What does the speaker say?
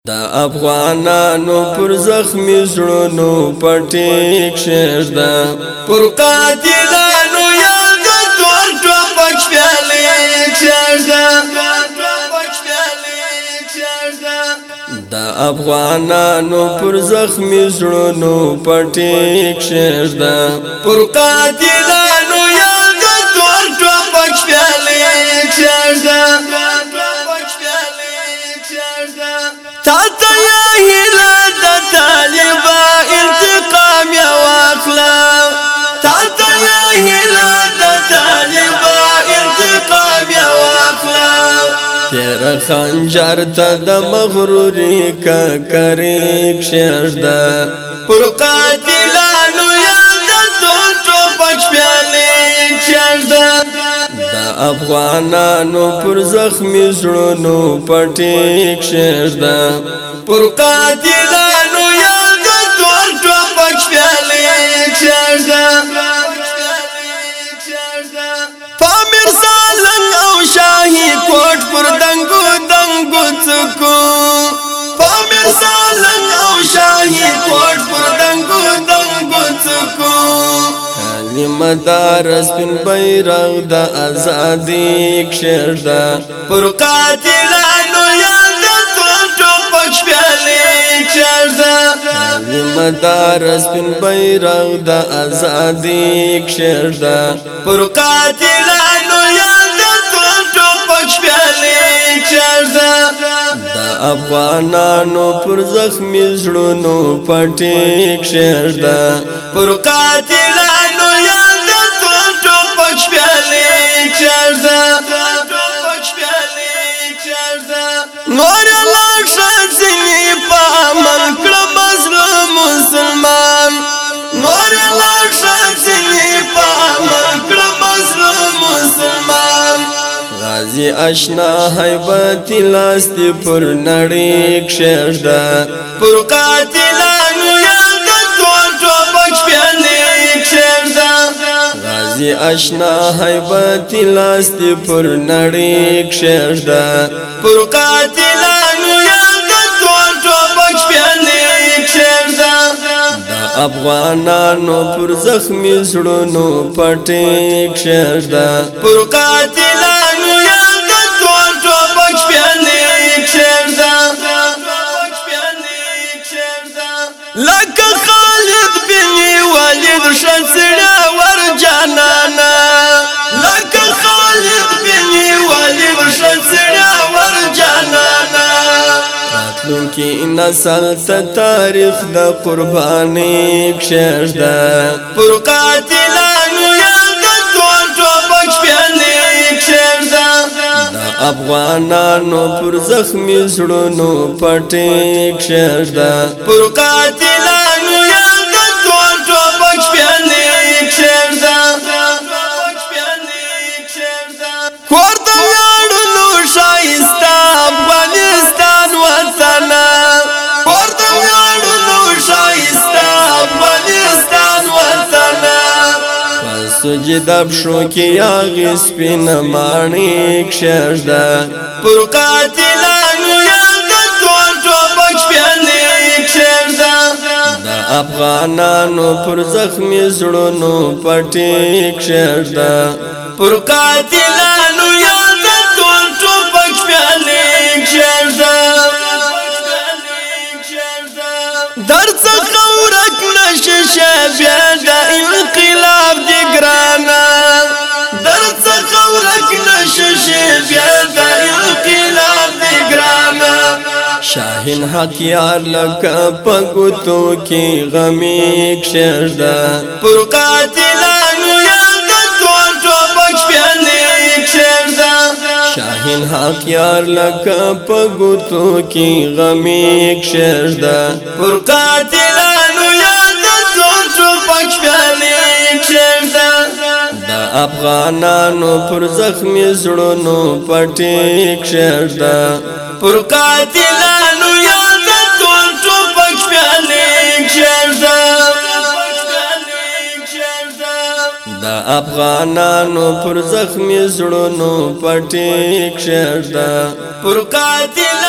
دا افغانانو پر زخمی زړونو پټیک شعر دا پر قاتلانو یاد تور ټوپک پیالیک شعر دا دا افغانانو پر زخمی زړونو پټیک شعر دا پر قاتلانو یاد تور ټوپک پیالیک شعر دا تاتا یا هلا دا طالبا انتقام یا واخلا تاتا یا هلا دا طالبا انتقام یا واخلا تیرا خنجر تا دا مغروری کا کریک شعر دا پر قاتلانو یاد تو ټوپک پیالیک شعر دا افغانانو پر زخمی زړونو پټیک شعر دا پر قاتلانو یاد تور ټوپک پیالیک شعر دا پامیر سالنګ او شاهي کوټ پر دنګو دنګو څکو پامیر سالنګ او شاهي کوټ پر دنګو دنګو څکو مدار سپین بیرغ دا ازادی شعر دا پر قاتلانو یاد تور ټوپک پیالیک شعر دا مدار سپین بیرغ دا ازادی شعر دا پر قاتلانو یاد تور ټوپک پیالیک شعر دا افغانانو پر زخمی زړونو پټیک شعر دا پر قاتلانو یاد تور ټوپک پیالیک شعر دا نور لاک شځنی په امن کړه مظلوم مسلمان نور لاک شځنی په امن کړه مظلوم مسلمان غازی آشنا حیبت لاست پر نړیک شعر دا پر قاتلانو یاد تور ټوپک پیالیک شعر دا غازی آشنا حیبت لاست پر نړیک شعر دا پر قاتلانو یاد تور ټوپک پیالیک شعر دا افغانانو پر زخمی زړونو پټیک شعر دا پر قاتلانو یاد تور ټوپک پیالیک شعر دا لکه خالد بن ولید شنسړه ور جانانا لکه خالد بن ولید شنسړه ور جانانا راتلونکي نسل ته تاریخ د قرباني شعر دا پر قاتلانو یاد تور ټوپک پیالیک شعر دا افغانانو پر زخمی زړونو پټیک شعر دا پر قاتلانو یاد تور ټوپک پیالیک شعر دا کور د ویاړونو ښایسته افغانستان وطن کور د ویاړونو ښایسته افغانستان وطن سجده بشو کی یاغی سپین مانیک شعر دا پر قاتلانو یاد تور ټوپک پیالیک شعر دا افغانانو پر زخمی زړونو پټیک شعر دا پر قاتلانو یاد تور ټوپک پیالیک شعر دا درڅخه ورک نشه بیا د انقلاب دی ګرانا درڅخه ورک نشه بیا د انقلاب دی ګرانا شاهین حق یار لکه پګوتو کې غمیک شعر دا پر قاتلانو یاد تور ټوپک پیالیک شعر دا شاهین حق یار لکه پګوتو کې غمیک شعر دا پر قاتلانو یاد تور ټوپک پیالیک شعر دا افغانانو پر زخمی زړونو پټیک شعر دا پر قاتلانو یاد تور ټوپک پیالیک شعر دا افغانانو پر زخمی زړونو پټیک شعر دا پر قاتل